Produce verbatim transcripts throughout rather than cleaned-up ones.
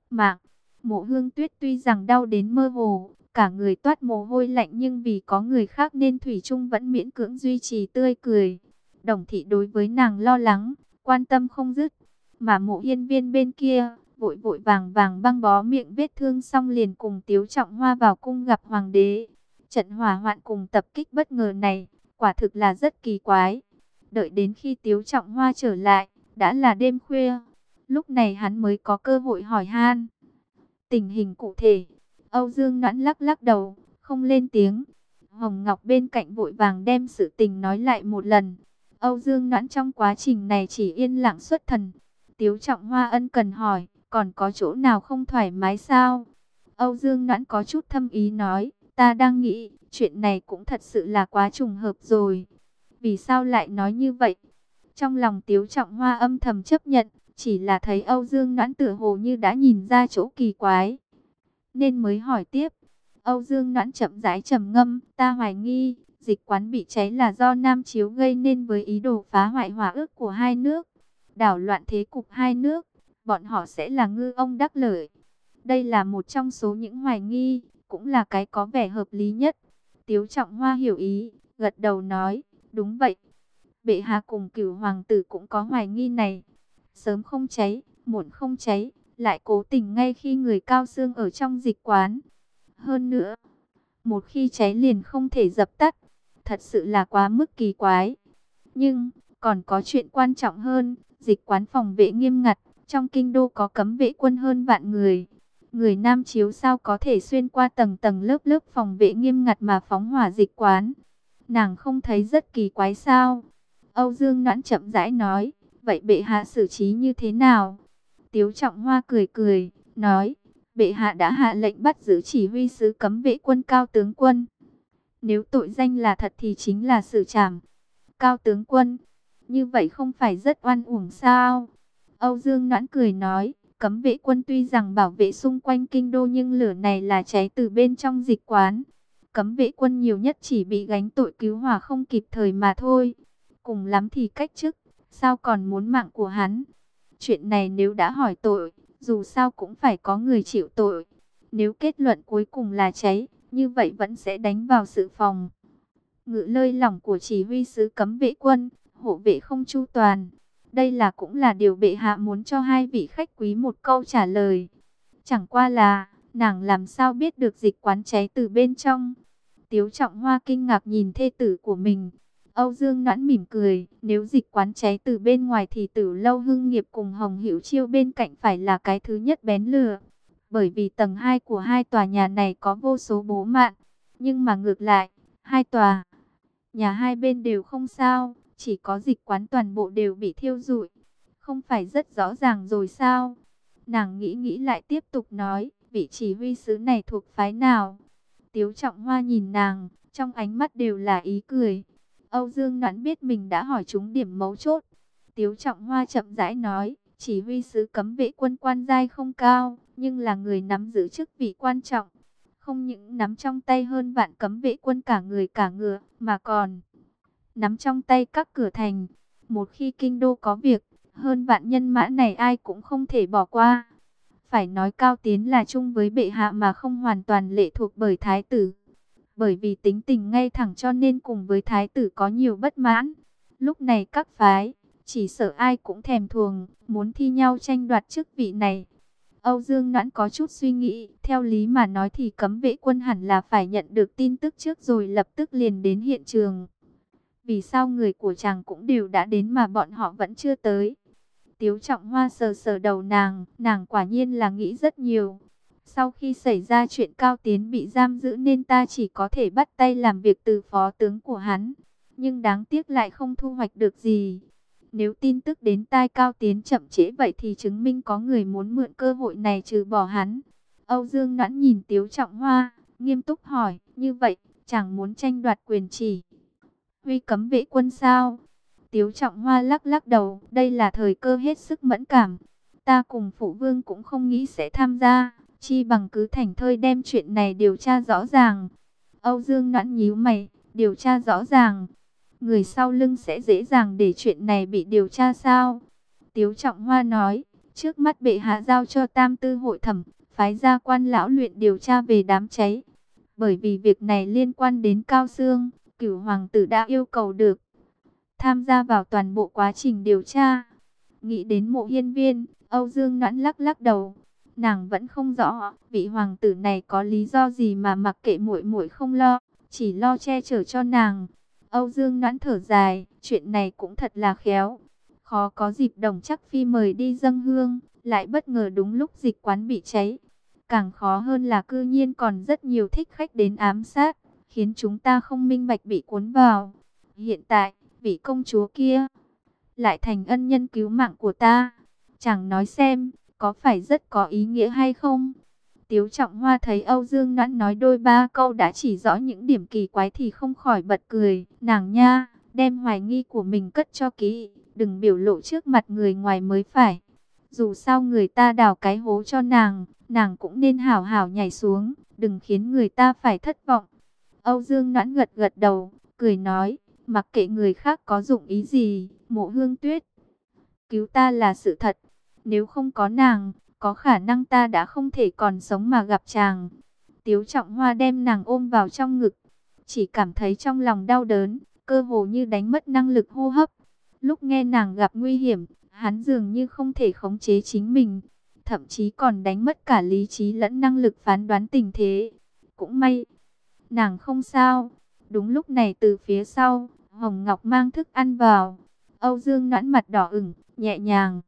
Mạng, Mộ Hương Tuyết tuy rằng đau đến mơ hồ, cả người toát mồ hôi lạnh, nhưng vì có người khác nên thủy chung vẫn miễn cưỡng duy trì tươi cười. Đồng Thị đối với nàng lo lắng, quan tâm không dứt, mà Mộ Hiên Viên bên kia vội vội vàng vàng băng bó miệng vết thương xong liền cùng Tiếu Trọng Hoa vào cung gặp hoàng đế. Trận hỏa hoạn cùng tập kích bất ngờ này, quả thực là rất kỳ quái. Đợi đến khi Tiếu Trọng Hoa trở lại, đã là đêm khuya. Lúc này hắn mới có cơ hội hỏi han tình hình cụ thể. Âu Dương Noãn lắc lắc đầu, không lên tiếng. Hồng Ngọc bên cạnh vội vàng đem sự tình nói lại một lần. Âu Dương Noãn trong quá trình này chỉ yên lặng xuất thần. Tiếu Trọng Hoa ân cần hỏi, còn có chỗ nào không thoải mái sao? Âu Dương Noãn có chút thâm ý nói, ta đang nghĩ, chuyện này cũng thật sự là quá trùng hợp rồi. Vì sao lại nói như vậy? Trong lòng Tiếu Trọng Hoa âm thầm chấp nhận, chỉ là thấy Âu Dương Noãn tựa hồ như đã nhìn ra chỗ kỳ quái, nên mới hỏi tiếp. Âu Dương Noãn chậm rãi trầm ngâm, ta hoài nghi, dịch quán bị cháy là do Nam Chiếu gây nên với ý đồ phá hoại hòa ước của hai nước, đảo loạn thế cục hai nước, bọn họ sẽ là ngư ông đắc lợi. Đây là một trong số những hoài nghi, cũng là cái có vẻ hợp lý nhất. Tiếu Trọng Hoa hiểu ý, gật đầu nói, đúng vậy. Bệ hạ cùng Cửu hoàng tử cũng có hoài nghi này. Sớm không cháy, muộn không cháy, lại cố tình ngay khi người Cao Xương ở trong dịch quán. Hơn nữa, một khi cháy liền không thể dập tắt, thật sự là quá mức kỳ quái. Nhưng, còn có chuyện quan trọng hơn, dịch quán phòng vệ nghiêm ngặt, trong kinh đô có cấm vệ quân hơn vạn người. Người Nam Chiếu sao có thể xuyên qua tầng tầng lớp lớp phòng vệ nghiêm ngặt mà phóng hỏa dịch quán? Nàng không thấy rất kỳ quái sao? Âu Dương Noãn chậm rãi nói, vậy bệ hạ xử trí như thế nào? Tiếu Trọng Hoa cười cười, nói, bệ hạ đã hạ lệnh bắt giữ chỉ huy sứ cấm vệ quân Cao tướng quân. Nếu tội danh là thật thì chính là xử trảm. Cao tướng quân, như vậy không phải rất oan uổng sao? Âu Dương Noãn cười nói, cấm vệ quân tuy rằng bảo vệ xung quanh kinh đô nhưng lửa này là cháy từ bên trong dịch quán. Cấm vệ quân nhiều nhất chỉ bị gánh tội cứu hỏa không kịp thời mà thôi. Cùng lắm thì cách chức, sao còn muốn mạng của hắn? Chuyện này nếu đã hỏi tội, dù sao cũng phải có người chịu tội. Nếu kết luận cuối cùng là cháy, như vậy vẫn sẽ đánh vào sự phòng ngự lơi lỏng của chỉ huy sứ cấm vệ quân, hộ vệ không chu toàn. Đây là cũng là điều bệ hạ muốn cho hai vị khách quý một câu trả lời. Chẳng qua là, nàng làm sao biết được dịch quán cháy từ bên trong? Tiếu Trọng Hoa kinh ngạc nhìn thê tử của mình. Âu Dương Noãn mỉm cười, nếu dịch quán cháy từ bên ngoài thì Tử Lâu Hưng Nghiệp cùng Hồng Hữu Chiêu bên cạnh phải là cái thứ nhất bén lửa. Bởi vì tầng hai của hai tòa nhà này có vô số bố mạn. Nhưng mà ngược lại, hai tòa nhà hai bên đều không sao, chỉ có dịch quán toàn bộ đều bị thiêu rụi. Không phải rất rõ ràng rồi sao? Nàng nghĩ nghĩ lại tiếp tục nói, vị chỉ huy sứ này thuộc phái nào? Tiếu Trọng Hoa nhìn nàng, trong ánh mắt đều là ý cười. Âu Dương Noãn biết mình đã hỏi trúng điểm mấu chốt. Tiếu Trọng Hoa chậm rãi nói, chỉ huy sứ cấm vệ quân quan giai không cao, nhưng là người nắm giữ chức vị quan trọng. Không những nắm trong tay hơn vạn cấm vệ quân cả người cả ngựa, mà còn nắm trong tay các cửa thành. Một khi kinh đô có việc, hơn vạn nhân mã này ai cũng không thể bỏ qua. Phải nói Cao Tiến là chung với bệ hạ mà không hoàn toàn lệ thuộc bởi thái tử. Bởi vì tính tình ngay thẳng cho nên cùng với thái tử có nhiều bất mãn. Lúc này các phái, chỉ sợ ai cũng thèm thuồng, muốn thi nhau tranh đoạt chức vị này. Âu Dương Noãn có chút suy nghĩ, theo lý mà nói thì cấm vệ quân hẳn là phải nhận được tin tức trước rồi lập tức liền đến hiện trường. Vì sao người của chàng cũng đều đã đến mà bọn họ vẫn chưa tới? Tiếu Trọng Hoa sờ sờ đầu nàng, nàng quả nhiên là nghĩ rất nhiều. Sau khi xảy ra chuyện Cao Tiến bị giam giữ nên ta chỉ có thể bắt tay làm việc từ phó tướng của hắn. Nhưng đáng tiếc lại không thu hoạch được gì. Nếu tin tức đến tai Cao Tiến chậm trễ vậy thì chứng minh có người muốn mượn cơ hội này trừ bỏ hắn. Âu Dương Noãn nhìn Tiếu Trọng Hoa, nghiêm túc hỏi, như vậy, chẳng muốn tranh đoạt quyền chỉ huy cấm vệ quân sao? Tiếu Trọng Hoa lắc lắc đầu, đây là thời cơ hết sức mẫn cảm. Ta cùng phụ vương cũng không nghĩ sẽ tham gia, chi bằng cứ thảnh thơi đem chuyện này điều tra rõ ràng. Âu Dương Noãn nhíu mày, điều tra rõ ràng. Người sau lưng sẽ dễ dàng để chuyện này bị điều tra sao? Tiếu Trọng Hoa nói, Trước mắt bệ hạ giao cho Tam Tư hội thẩm, phái ra quan lão luyện điều tra về đám cháy. Bởi vì việc này liên quan đến Cao Xương, Cửu hoàng tử đã yêu cầu được tham gia vào toàn bộ quá trình điều tra. Nghĩ đến Mộ Hiên Viên, Âu Dương Noãn lắc lắc đầu. Nàng vẫn không rõ vị hoàng tử này có lý do gì mà mặc kệ muội muội không lo, chỉ lo che chở cho nàng. Âu Dương Noãn thở dài, chuyện này cũng thật là khéo. Khó có dịp Đồng Chắc Phi mời đi dâng hương, lại bất ngờ đúng lúc dịch quán bị cháy. Càng khó hơn là cư nhiên còn rất nhiều thích khách đến ám sát, khiến chúng ta không minh bạch bị cuốn vào. Hiện tại, vị công chúa kia lại thành ân nhân cứu mạng của ta. Chẳng nói xem, có phải rất có ý nghĩa hay không? Tiếu Trọng Hoa thấy Âu Dương Noãn nói đôi ba câu đã chỉ rõ những điểm kỳ quái thì không khỏi bật cười. Nàng nha, đem hoài nghi của mình cất cho kỹ, đừng biểu lộ trước mặt người ngoài mới phải. Dù sao người ta đào cái hố cho nàng, nàng cũng nên hảo hảo nhảy xuống, đừng khiến người ta phải thất vọng. Âu Dương Noãn gật gật đầu, cười nói, mặc kệ người khác có dụng ý gì, Mộ Hương Tuyết cứu ta là sự thật. Nếu không có nàng, có khả năng ta đã không thể còn sống mà gặp chàng. Tiếu Trọng Hoa đem nàng ôm vào trong ngực, chỉ cảm thấy trong lòng đau đớn, cơ hồ như đánh mất năng lực hô hấp. Lúc nghe nàng gặp nguy hiểm, hắn dường như không thể khống chế chính mình, thậm chí còn đánh mất cả lý trí lẫn năng lực phán đoán tình thế. Cũng may, nàng không sao. Đúng lúc này từ phía sau, Hồng Ngọc mang thức ăn vào. Âu Dương Noãn mặt đỏ ửng, nhẹ nhàng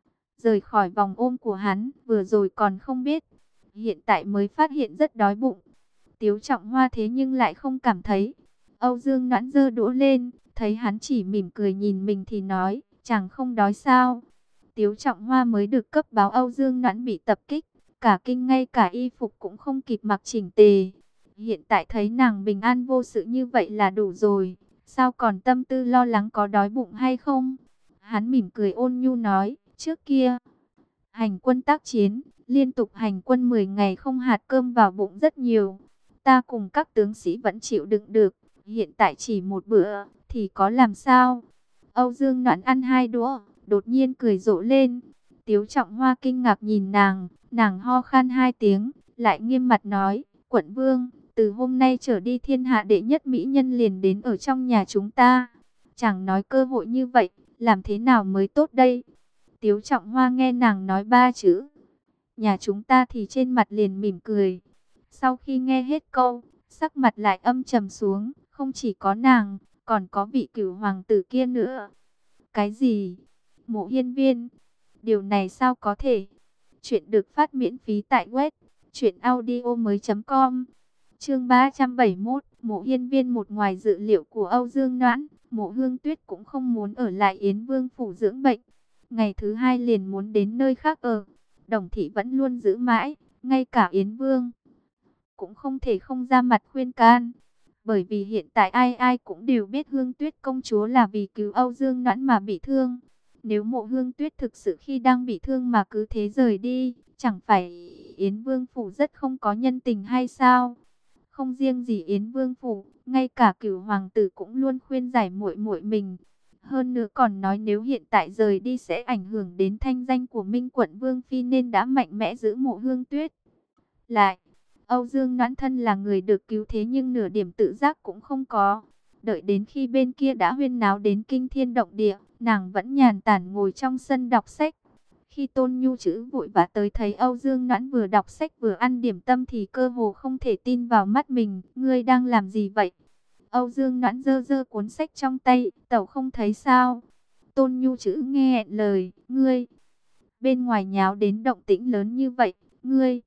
rời khỏi vòng ôm của hắn, vừa rồi còn không biết, hiện tại mới phát hiện rất đói bụng. Tiếu Trọng Hoa thế nhưng lại không cảm thấy. Âu Dương Noãn giơ đũa lên, thấy hắn chỉ mỉm cười nhìn mình thì nói, chàng không đói sao? Tiếu Trọng Hoa mới được cấp báo Âu Dương Noãn bị tập kích, cả kinh ngay cả y phục cũng không kịp mặc chỉnh tề. Hiện tại thấy nàng bình an vô sự như vậy là đủ rồi, sao còn tâm tư lo lắng có đói bụng hay không? Hắn mỉm cười ôn nhu nói, trước kia hành quân tác chiến, liên tục hành quân mười ngày không hạt cơm vào bụng rất nhiều. Ta cùng các tướng sĩ vẫn chịu đựng được, hiện tại chỉ một bữa thì có làm sao? Âu Dương Noãn ăn hai đũa, đột nhiên cười rộ lên. Tiếu Trọng Hoa kinh ngạc nhìn nàng, nàng ho khan hai tiếng, lại nghiêm mặt nói, quận vương, từ hôm nay trở đi thiên hạ đệ nhất mỹ nhân liền đến ở trong nhà chúng ta. Chẳng nói cơ hội như vậy, làm thế nào mới tốt đây? Tiếu Trọng Hoa nghe nàng nói ba chữ nhà chúng ta thì trên mặt liền mỉm cười. Sau khi nghe hết câu, sắc mặt lại âm trầm xuống, không chỉ có nàng, còn có vị Cửu hoàng tử kia nữa. Cái gì? Mộ Hiên Viên? Điều này sao có thể? Chuyện được phát miễn phí tại web truyện audio mới chấm com. Chương ba trăm bảy mươi mốt, Mộ Hiên Viên. Một ngoài dự liệu của Âu Dương Noãn, Mộ Hương Tuyết cũng không muốn ở lại Yến Vương phủ dưỡng bệnh. Ngày thứ hai liền muốn đến nơi khác ở. Đồng thị vẫn luôn giữ mãi, ngay cả Yến Vương cũng không thể không ra mặt khuyên can. Bởi vì hiện tại ai ai cũng đều biết Hương Tuyết công chúa là vì cứu Âu Dương Noãn mà bị thương. Nếu Mộ Hương Tuyết thực sự khi đang bị thương mà cứ thế rời đi, chẳng phải Yến Vương phủ rất không có nhân tình hay sao? Không riêng gì Yến Vương phủ, ngay cả Cửu hoàng tử cũng luôn khuyên giải muội muội mình. Hơn nữa còn nói nếu hiện tại rời đi sẽ ảnh hưởng đến thanh danh của Minh quận Vương phi nên đã mạnh mẽ giữ Mộ Hương Tuyết lại. Âu Dương Noãn thân là người được cứu thế nhưng nửa điểm tự giác cũng không có. Đợi đến khi bên kia đã huyên náo đến kinh thiên động địa, nàng vẫn nhàn tản ngồi trong sân đọc sách. Khi Tôn Nhu chữ vội vã tới thấy Âu Dương Noãn vừa đọc sách vừa ăn điểm tâm thì cơ hồ không thể tin vào mắt mình. Ngươi đang làm gì vậy? Âu Dương Noãn giơ giơ cuốn sách trong tay, tẩu không thấy sao? Tôn Nhu chữ nghe lời, ngươi bên ngoài nháo đến động tĩnh lớn như vậy, ngươi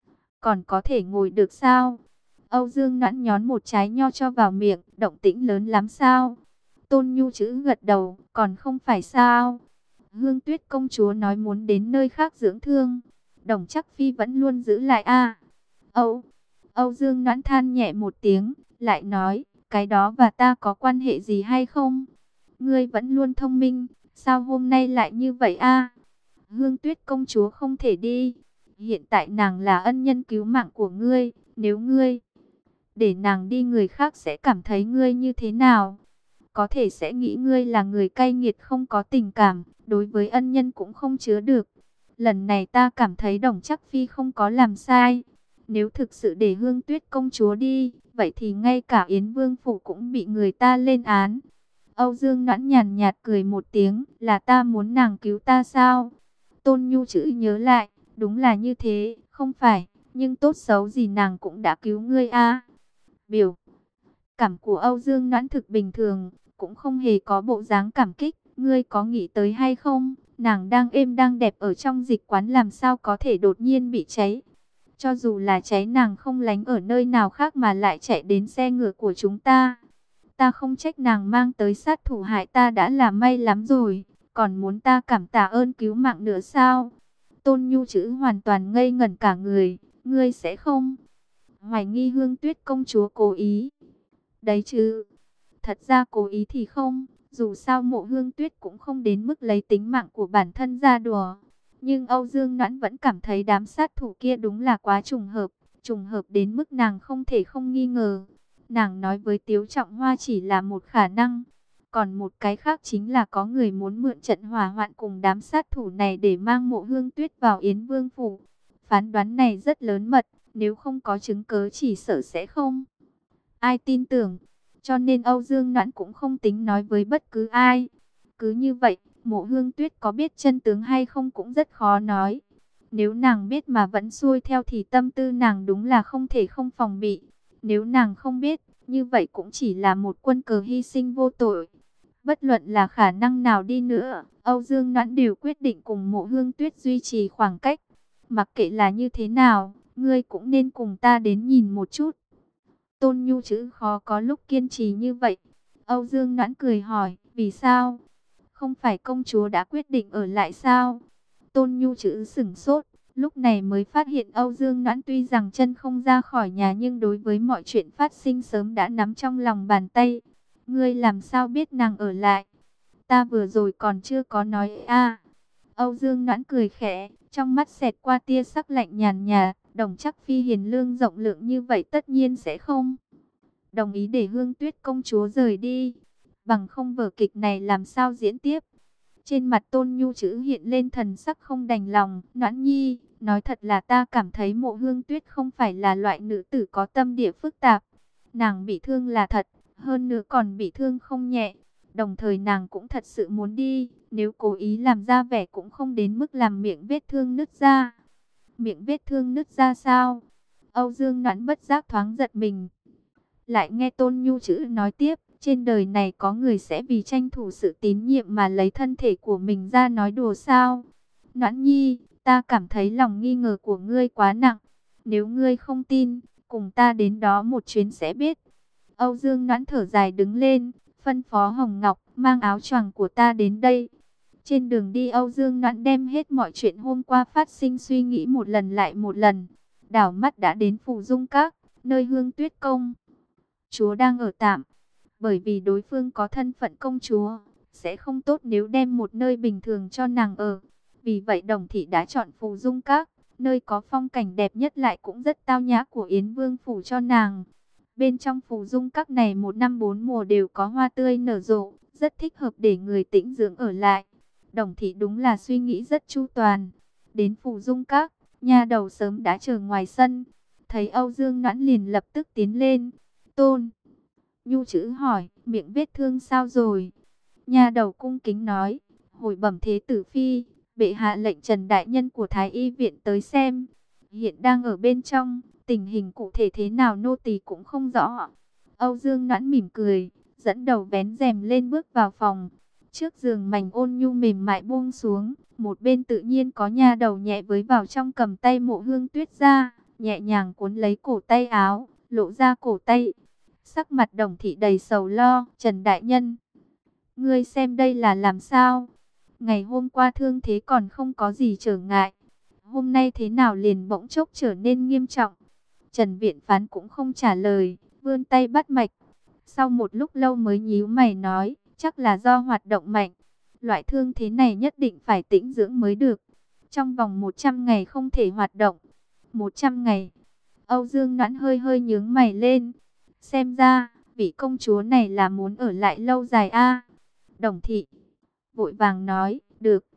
còn có thể ngồi được sao? Âu Dương Noãn nhón một trái nho cho vào miệng, động tĩnh lớn lắm sao? Tôn Nhu chữ gật đầu, còn không phải sao? Hương Tuyết công chúa nói muốn đến nơi khác dưỡng thương, Đồng Chắc Phi vẫn luôn giữ lại a. À? Âu, Âu Dương Noãn than nhẹ một tiếng, lại nói, cái đó và ta có quan hệ gì hay không? Ngươi vẫn luôn thông minh, sao hôm nay lại như vậy a? À? Hương Tuyết công chúa không thể đi. Hiện tại nàng là ân nhân cứu mạng của ngươi, nếu ngươi để nàng đi người khác sẽ cảm thấy ngươi như thế nào? Có thể sẽ nghĩ ngươi là người cay nghiệt không có tình cảm, đối với ân nhân cũng không chứa được. lần này ta cảm thấy Đồng Chắc Phi không có làm sai. Nếu thực sự để Hương Tuyết công chúa đi, vậy thì ngay cả Yến Vương phủ cũng bị người ta lên án. Âu Dương Noãn nhàn nhạt cười một tiếng, là ta muốn nàng cứu ta sao? Tôn Nhu chữ nhớ lại, đúng là như thế, không phải, nhưng tốt xấu gì nàng cũng đã cứu ngươi a. Biểu cảm của Âu Dương Noãn thực bình thường, cũng không hề có bộ dáng cảm kích. Ngươi có nghĩ tới hay không, nàng đang êm đang đẹp ở trong dịch quán làm sao có thể đột nhiên bị cháy. Cho dù là cháy nàng không lánh ở nơi nào khác mà lại chạy đến xe ngựa của chúng ta. Ta không trách nàng mang tới sát thủ hại ta đã là may lắm rồi, còn muốn ta cảm tạ ơn cứu mạng nữa sao? Tôn Nhu chữ hoàn toàn ngây ngẩn cả người, ngươi sẽ không hoài nghi Hương Tuyết công chúa cố ý. Đấy chứ, thật ra cố ý thì không, dù sao Mộ Hương Tuyết cũng không đến mức lấy tính mạng của bản thân ra đùa. Nhưng Âu Dương Noãn vẫn cảm thấy đám sát thủ kia đúng là quá trùng hợp, trùng hợp đến mức nàng không thể không nghi ngờ. Nàng nói với Tiếu Trọng Hoa chỉ là một khả năng, còn một cái khác chính là có người muốn mượn trận hỏa hoạn cùng đám sát thủ này để mang Mộ Hương Tuyết vào Yến Vương phủ. Phán đoán này rất lớn mật, nếu không có chứng cớ chỉ sợ sẽ không ai tin tưởng. Cho nên Âu Dương Noãn cũng không tính nói với bất cứ ai. Cứ như vậy, Mộ Hương Tuyết có biết chân tướng hay không cũng rất khó nói. Nếu nàng biết mà vẫn xuôi theo thì tâm tư nàng đúng là không thể không phòng bị. Nếu nàng không biết, như vậy cũng chỉ là một quân cờ hy sinh vô tội. Bất luận là khả năng nào đi nữa, Âu Dương Noãn đều quyết định cùng Mộ Hương Tuyết duy trì khoảng cách. Mặc kệ là như thế nào, ngươi cũng nên cùng ta đến nhìn một chút. Tôn Nhu chữ khó có lúc kiên trì như vậy. Âu Dương Noãn cười hỏi, vì sao? Không phải công chúa đã quyết định ở lại sao? Tôn Nhu chữ sửng sốt, lúc này mới phát hiện Âu Dương Noãn tuy rằng chân không ra khỏi nhà nhưng đối với mọi chuyện phát sinh sớm đã nắm trong lòng bàn tay. Ngươi làm sao biết nàng ở lại? Ta vừa rồi còn chưa có nói a. Âu Dương Noãn cười khẽ, trong mắt xẹt qua tia sắc lạnh nhàn nhạt. Đồng Chắc Phi hiền lương rộng lượng như vậy tất nhiên sẽ không đồng ý để Hương Tuyết công chúa rời đi. Bằng không vở kịch này làm sao diễn tiếp. Trên mặt Tôn Nhu chữ hiện lên thần sắc không đành lòng. Noãn nhi, nói thật là ta cảm thấy Mộ Hương Tuyết không phải là loại nữ tử có tâm địa phức tạp. Nàng bị thương là thật, hơn nữa còn bị thương không nhẹ. Đồng thời nàng cũng thật sự muốn đi, nếu cố ý làm ra vẻ cũng không đến mức làm miệng vết thương nứt ra. Miệng vết thương nứt ra sao? Âu Dương Noãn bất giác thoáng giật mình. Lại nghe Tôn Nhu chữ nói tiếp, trên đời này có người sẽ vì tranh thủ sự tín nhiệm mà lấy thân thể của mình ra nói đùa sao? Noãn nhi, ta cảm thấy lòng nghi ngờ của ngươi quá nặng. Nếu ngươi không tin, cùng ta đến đó một chuyến sẽ biết. Âu Dương Noãn thở dài đứng lên, phân phó Hồng Ngọc mang áo choàng của ta đến đây. Trên đường đi Âu Dương Noãn đem hết mọi chuyện hôm qua phát sinh suy nghĩ một lần lại một lần. Đảo mắt đã đến Phù Dung Các, nơi Hương Tuyết công chúa đang ở tạm. Bởi vì đối phương có thân phận công chúa, sẽ không tốt nếu đem một nơi bình thường cho nàng ở. Vì vậy Đồng Thị đã chọn Phù Dung Các, nơi có phong cảnh đẹp nhất lại cũng rất tao nhã của Yến Vương phủ cho nàng. Bên trong Phù Dung Các này một năm bốn mùa đều có hoa tươi nở rộ, rất thích hợp để người tĩnh dưỡng ở lại. Đồng Thị đúng là suy nghĩ rất chu toàn. Đến Phù Dung Các, nha đầu sớm đã chờ ngoài sân. Thấy Âu Dương Noãn liền lập tức tiến lên. Tôn Nhu chữ hỏi, miệng vết thương sao rồi? Nha đầu cung kính nói, hồi bẩm thế tử phi, bệ hạ lệnh Trần đại nhân của Thái y viện tới xem. Hiện đang ở bên trong, tình hình cụ thể thế nào nô tỳ cũng không rõ. Âu Dương Noãn mỉm cười, dẫn đầu vén rèm lên bước vào phòng. Trước giường mảnh ôn nhu mềm mại buông xuống, một bên tự nhiên có nha đầu nhẹ với vào trong cầm tay Mộ Hương Tuyết ra, nhẹ nhàng cuốn lấy cổ tay áo, lộ ra cổ tay. Sắc mặt Đồng Thị đầy sầu lo, Trần đại nhân, ngươi xem đây là làm sao? Ngày hôm qua thương thế còn không có gì trở ngại, hôm nay thế nào liền bỗng chốc trở nên nghiêm trọng? Trần Viện Phán cũng không trả lời, vươn tay bắt mạch. Sau một lúc lâu mới nhíu mày nói, chắc là do hoạt động mạnh. Loại thương thế này nhất định phải tĩnh dưỡng mới được. Trong vòng một trăm ngày không thể hoạt động. một trăm ngày. Âu Dương Noãn hơi hơi nhướng mày lên. Xem ra, vị công chúa này là muốn ở lại lâu dài a. Đồng Thị vội vàng nói, được.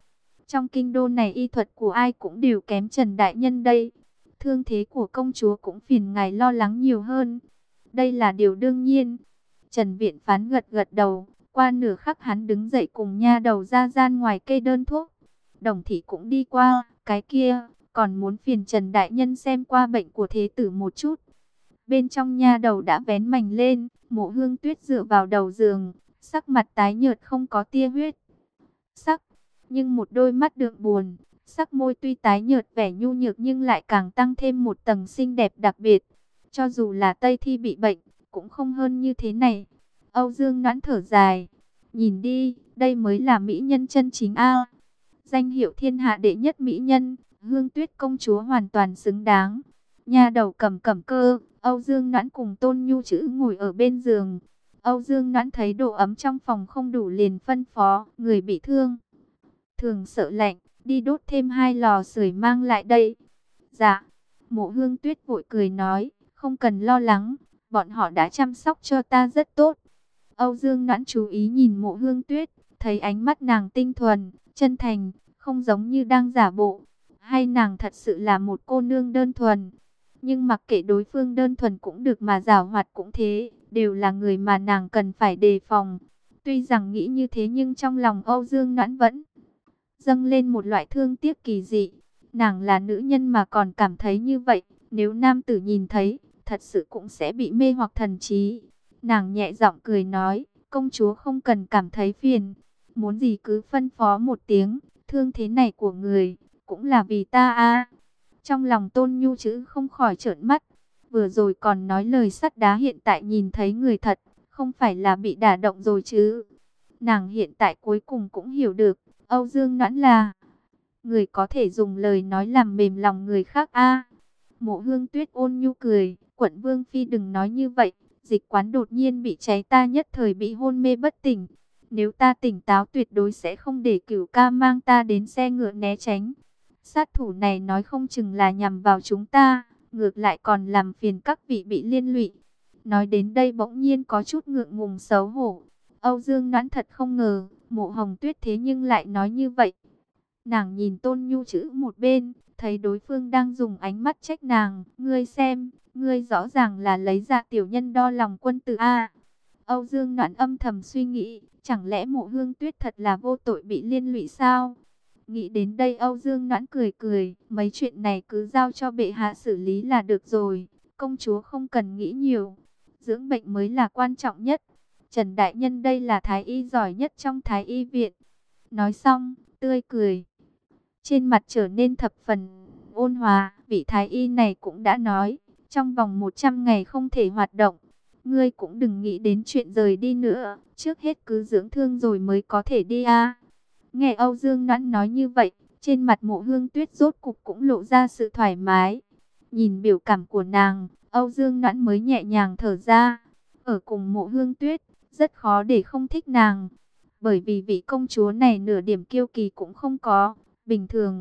Trong kinh đô này y thuật của ai cũng đều kém Trần đại nhân đây. Thương thế của công chúa cũng phiền ngài lo lắng nhiều hơn. Đây là điều đương nhiên. Trần Viện Phán gật gật đầu. Qua nửa khắc hắn đứng dậy cùng nha đầu ra gian ngoài kê đơn thuốc. Đồng thị cũng đi qua. Cái kia, còn muốn phiền Trần đại nhân xem qua bệnh của thế tử một chút. Bên trong nha đầu đã vén mành lên. Mộ Hương Tuyết dựa vào đầu giường, sắc mặt tái nhợt không có tia huyết sắc, nhưng một đôi mắt đượm buồn, sắc môi tuy tái nhợt vẻ nhu nhược nhưng lại càng tăng thêm một tầng xinh đẹp đặc biệt. Cho dù là Tây Thi bị bệnh, cũng không hơn như thế này. Âu Dương Noãn thở dài, nhìn đi, đây mới là mỹ nhân chân chính a. Danh hiệu thiên hạ đệ nhất mỹ nhân, Hương Tuyết công chúa hoàn toàn xứng đáng. Nha đầu cầm cẩm cơ, Âu Dương Noãn cùng Tôn Nhu Chữ ngồi ở bên giường. Âu Dương Noãn thấy độ ấm trong phòng không đủ liền phân phó, người bị thương thường sợ lạnh, đi đốt thêm hai lò sưởi mang lại đây. Dạ, Mộ Hương Tuyết vội cười nói, không cần lo lắng, bọn họ đã chăm sóc cho ta rất tốt. Âu Dương Noãn chú ý nhìn Mộ Hương Tuyết, thấy ánh mắt nàng tinh thuần, chân thành, không giống như đang giả bộ, hay nàng thật sự là một cô nương đơn thuần. Nhưng mặc kệ đối phương đơn thuần cũng được mà giảo hoạt cũng thế, đều là người mà nàng cần phải đề phòng. Tuy rằng nghĩ như thế nhưng trong lòng Âu Dương Noãn vẫn dâng lên một loại thương tiếc kỳ dị. Nàng là nữ nhân mà còn cảm thấy như vậy, nếu nam tử nhìn thấy, thật sự cũng sẽ bị mê hoặc thần trí. Nàng nhẹ giọng cười nói, công chúa không cần cảm thấy phiền, muốn gì cứ phân phó một tiếng, thương thế này của người, cũng là vì ta a. Trong lòng Tôn Nhu Chữ không khỏi trợn mắt, vừa rồi còn nói lời sắt đá hiện tại nhìn thấy người thật, không phải là bị đả động rồi chứ. Nàng hiện tại cuối cùng cũng hiểu được, Âu Dương Noãn là người có thể dùng lời nói làm mềm lòng người khác a. Mộ Hương Tuyết ôn nhu cười, quận vương phi đừng nói như vậy, dịch quán đột nhiên bị cháy ta nhất thời bị hôn mê bất tỉnh. Nếu ta tỉnh táo tuyệt đối sẽ không để Cửu ca mang ta đến xe ngựa né tránh. Sát thủ này nói không chừng là nhằm vào chúng ta, ngược lại còn làm phiền các vị bị liên lụy. Nói đến đây bỗng nhiên có chút ngượng ngùng xấu hổ. Âu Dương Noãn thật không ngờ, Mộ Hồng Tuyết thế nhưng lại nói như vậy. Nàng nhìn Tôn Nhu Chữ một bên, thấy đối phương đang dùng ánh mắt trách nàng. Ngươi xem, ngươi rõ ràng là lấy dạ tiểu nhân đo lòng quân tử a. Âu Dương Noãn âm thầm suy nghĩ, chẳng lẽ Mộ Hương Tuyết thật là vô tội bị liên lụy sao? Nghĩ đến đây Âu Dương Noãn cười cười, mấy chuyện này cứ giao cho bệ hạ xử lý là được rồi, công chúa không cần nghĩ nhiều, dưỡng bệnh mới là quan trọng nhất. Trần đại nhân đây là thái y giỏi nhất trong thái y viện. Nói xong, tươi cười trên mặt trở nên thập phần ôn hòa, vị thái y này cũng đã nói, trong vòng một trăm ngày không thể hoạt động. Ngươi cũng đừng nghĩ đến chuyện rời đi nữa, trước hết cứ dưỡng thương rồi mới có thể đi a. Nghe Âu Dương Noãn nói như vậy, trên mặt Mộ Hương Tuyết rốt cục cũng lộ ra sự thoải mái. Nhìn biểu cảm của nàng, Âu Dương Noãn mới nhẹ nhàng thở ra. Ở cùng Mộ Hương Tuyết, rất khó để không thích nàng. Bởi vì vị công chúa này nửa điểm kiêu kỳ cũng không có, bình thường.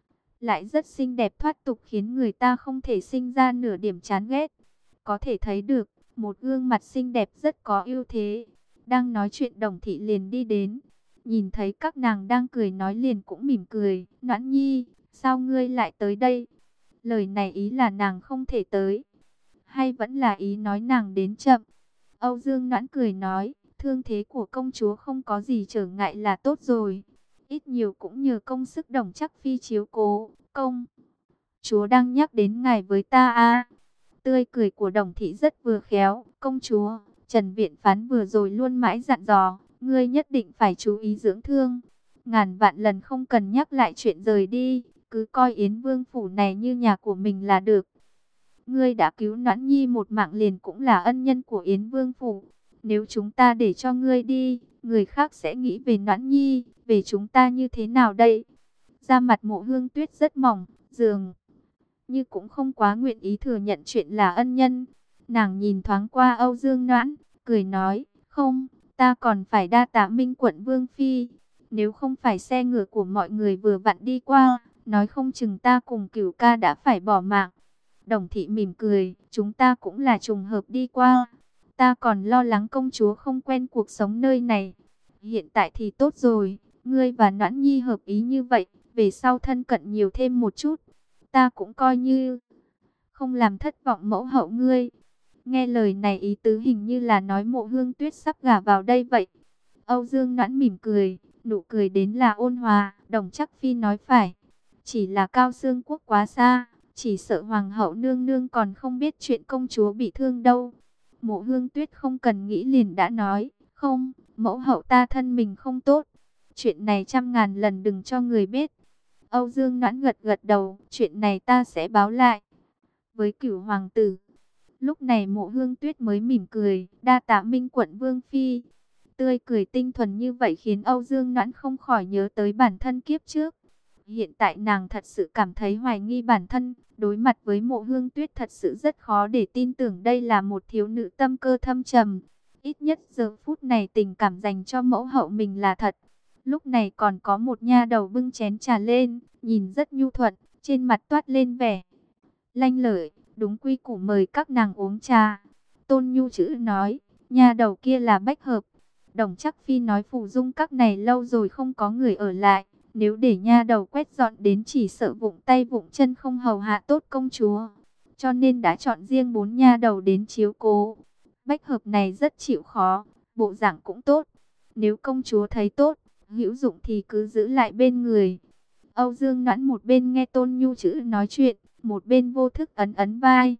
Lại rất xinh đẹp thoát tục khiến người ta không thể sinh ra nửa điểm chán ghét. Có thể thấy được, một gương mặt xinh đẹp rất có ưu thế. Đang nói chuyện Đồng Thị liền đi đến. Nhìn thấy các nàng đang cười nói liền cũng mỉm cười. Noãn nhi, sao ngươi lại tới đây? Lời này ý là nàng không thể tới, hay vẫn là ý nói nàng đến chậm? Âu Dương Noãn cười nói, thương thế của công chúa không có gì trở ngại là tốt rồi. Ít nhiều cũng nhờ công sức Đồng Chắc Phi chiếu cố. Công chúa đang nhắc đến ngài với ta a. Tươi cười của Đồng Thị rất vừa khéo. Công chúa, Trần Viện Phán vừa rồi luôn mãi dặn dò, ngươi nhất định phải chú ý dưỡng thương. Ngàn vạn lần không cần nhắc lại chuyện rời đi, cứ coi Yến Vương phủ này như nhà của mình là được. Ngươi đã cứu Noãn nhi một mạng liền cũng là ân nhân của Yến Vương phủ. Nếu chúng ta để cho ngươi đi, người khác sẽ nghĩ về Noãn nhi, về chúng ta như thế nào đây? Da mặt Mộ Hương Tuyết rất mỏng, dường như cũng không quá nguyện ý thừa nhận chuyện là ân nhân. Nàng nhìn thoáng qua Âu Dương Noãn, cười nói, không, ta còn phải đa tạ Minh quận Vương phi. Nếu không phải xe ngựa của mọi người vừa vặn đi qua, nói không chừng ta cùng Cửu ca đã phải bỏ mạng. Đồng Thị mỉm cười, chúng ta cũng là trùng hợp đi qua. Ta còn lo lắng công chúa không quen cuộc sống nơi này. Hiện tại thì tốt rồi, Ngươi và Noãn Nhi hợp ý như vậy, về sau thân cận nhiều thêm một chút. Ta cũng coi như không làm thất vọng mẫu hậu ngươi. Nghe lời này ý tứ hình như là nói Mộ Hương Tuyết sắp gả vào đây vậy. Âu Dương Noãn mỉm cười, nụ cười đến là ôn hòa. Đồng Chắc Phi nói phải, chỉ là Cao Xương Quốc quá xa, chỉ sợ Hoàng hậu nương nương còn không biết chuyện công chúa bị thương đâu. Mộ Hương Tuyết không cần nghĩ liền đã nói, không, mẫu hậu ta thân mình không tốt. Chuyện này trăm ngàn lần đừng cho người biết. Âu Dương Noãn gật gật đầu, chuyện này ta sẽ báo lại với Cửu hoàng tử. Lúc này Mộ Hương Tuyết mới mỉm cười, đa tạ Minh quận vương phi. Tươi cười tinh thuần như vậy khiến Âu Dương Noãn không khỏi nhớ tới bản thân kiếp trước. Hiện tại nàng thật sự cảm thấy hoài nghi bản thân, đối mặt với Mộ Hương Tuyết thật sự rất khó để tin tưởng đây là một thiếu nữ tâm cơ thâm trầm. Ít nhất giờ phút này tình cảm dành cho mẫu hậu mình là thật. Lúc này còn có một nha đầu bưng chén trà lên, nhìn rất nhu thuận, trên mặt toát lên vẻ lanh lợi, đúng quy củ mời các nàng uống trà. Tôn Nhu chữ nói, nha đầu kia là Bách Hợp. Đồng Chắc Phi nói Phủ Dung các này lâu rồi không có người ở lại, nếu để nha đầu quét dọn đến chỉ sợ vụng tay vụng chân không hầu hạ tốt công chúa. Cho nên đã chọn riêng bốn nha đầu đến chiếu cố. Bách Hợp này rất chịu khó, bộ dạng cũng tốt. Nếu công chúa thấy tốt, hữu dụng thì cứ giữ lại bên người. Âu Dương Noãn một bên nghe Tôn Nhu chữ nói chuyện, một bên vô thức ấn ấn vai.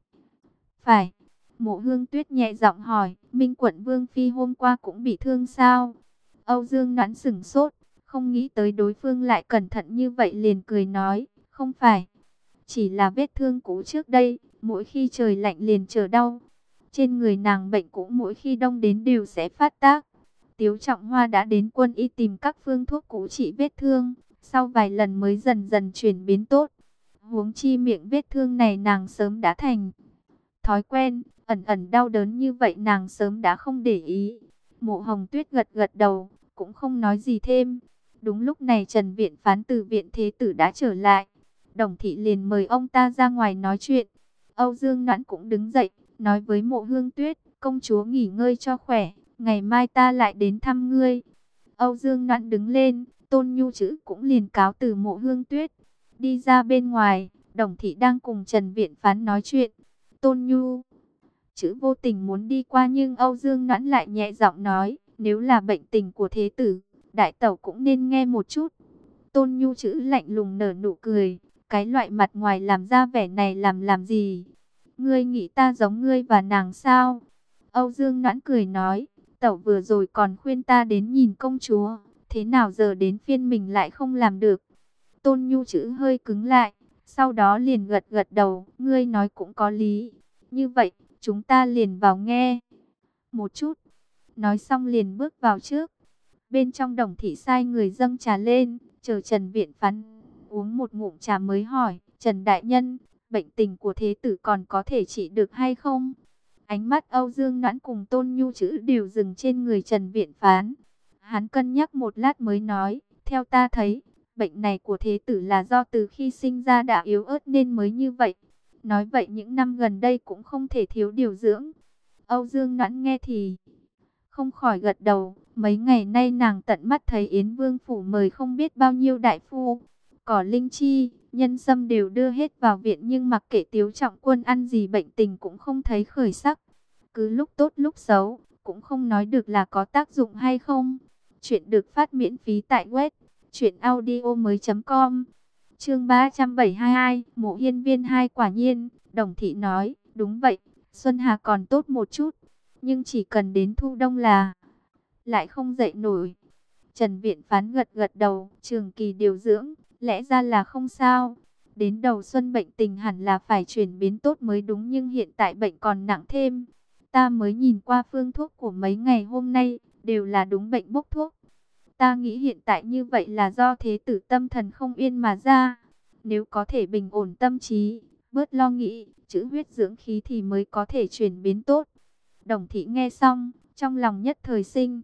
Phải. Mộ Hương Tuyết nhẹ giọng hỏi, Minh quận vương phi hôm qua cũng bị thương sao? Âu Dương Noãn sửng sốt, không nghĩ tới đối phương lại cẩn thận như vậy, liền cười nói, không phải. Chỉ là vết thương cũ trước đây, mỗi khi trời lạnh liền trở đau. Trên người nàng bệnh cũ mỗi khi đông đến đều sẽ phát tác. Tiếu Trọng Hoa đã đến quân y tìm các phương thuốc cũ trị vết thương, sau vài lần mới dần dần chuyển biến tốt. Huống chi miệng vết thương này nàng sớm đã thành thói quen, ẩn ẩn đau đớn như vậy nàng sớm đã không để ý. Mộ Hồng Tuyết gật gật đầu, cũng không nói gì thêm. Đúng lúc này Trần Viện Phán từ Viện Thế Tử đã trở lại. Đồng Thị liền mời ông ta ra ngoài nói chuyện. Âu Dương Noãn cũng đứng dậy, nói với Mộ Hương Tuyết, công chúa nghỉ ngơi cho khỏe, ngày mai ta lại đến thăm ngươi. Âu Dương Noãn đứng lên, Tôn Nhu chữ cũng liền cáo từ Mộ Hương Tuyết. Đi ra bên ngoài, Đồng Thị đang cùng Trần Viện Phán nói chuyện. Tôn Nhu chữ vô tình muốn đi qua nhưng Âu Dương Noãn lại nhẹ giọng nói, nếu là bệnh tình của thế tử, đại tẩu cũng nên nghe một chút. Tôn Nhu chữ lạnh lùng nở nụ cười, cái loại mặt ngoài làm ra vẻ này làm làm gì? Ngươi nghĩ ta giống ngươi và nàng sao? Âu Dương Noãn cười nói, tẩu vừa rồi còn khuyên ta đến nhìn công chúa, thế nào giờ đến phiên mình lại không làm được? Tôn Nhu chữ hơi cứng lại, sau đó liền gật gật đầu, ngươi nói cũng có lý. Như vậy, chúng ta liền vào nghe một chút. Nói xong liền bước vào trước. Bên trong Đồng Thị sai người dâng trà lên, chờ Trần Viện Phán uống một ngụm trà mới hỏi, Trần Đại Nhân, bệnh tình của thế tử còn có thể trị được hay không? Ánh mắt Âu Dương Noãn cùng Tôn Nhu chữ đều dừng trên người Trần Viện Phán. Hắn cân nhắc một lát mới nói, theo ta thấy, bệnh này của thế tử là do từ khi sinh ra đã yếu ớt nên mới như vậy. Nói vậy những năm gần đây cũng không thể thiếu điều dưỡng. Âu Dương Noãn nghe thì không khỏi gật đầu. Mấy ngày nay nàng tận mắt thấy Yến Vương Phủ mời không biết bao nhiêu đại phu, cỏ linh chi, nhân sâm đều đưa hết vào viện, nhưng mặc kệ Tiếu Trọng Quân ăn gì bệnh tình cũng không thấy khởi sắc. Cứ lúc tốt lúc xấu, cũng không nói được là có tác dụng hay không. Chuyện được phát miễn phí tại web truyện audio mới chấm com. Chương ba trăm bảy mươi hai, Mộ Hiên Viên hai. Quả nhiên, Đồng Thị nói, đúng vậy, Xuân Hà còn tốt một chút, nhưng chỉ cần đến thu đông là lại không dậy nổi. Trần Viện Phán gật gật đầu, trường kỳ điều dưỡng, lẽ ra là không sao. Đến đầu xuân bệnh tình hẳn là phải chuyển biến tốt mới đúng, nhưng hiện tại bệnh còn nặng thêm. Ta mới nhìn qua phương thuốc của mấy ngày hôm nay, đều là đúng bệnh bốc thuốc. Ta nghĩ hiện tại như vậy là do thế tử tâm thần không yên mà ra. Nếu có thể bình ổn tâm trí, bớt lo nghĩ, chữ huyết dưỡng khí thì mới có thể chuyển biến tốt. Đồng Thị nghe xong, trong lòng nhất thời sinh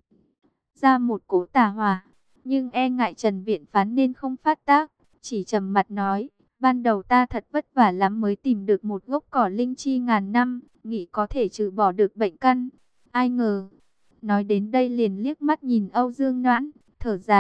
ra một cỗ tà hỏa, nhưng e ngại Trần Viện Phán nên không phát tác, chỉ trầm mặt nói, ban đầu ta thật vất vả lắm mới tìm được một gốc cỏ linh chi ngàn năm, nghĩ có thể trừ bỏ được bệnh căn. Ai ngờ, nói đến đây liền liếc mắt nhìn Âu Dương Noãn, thở dài,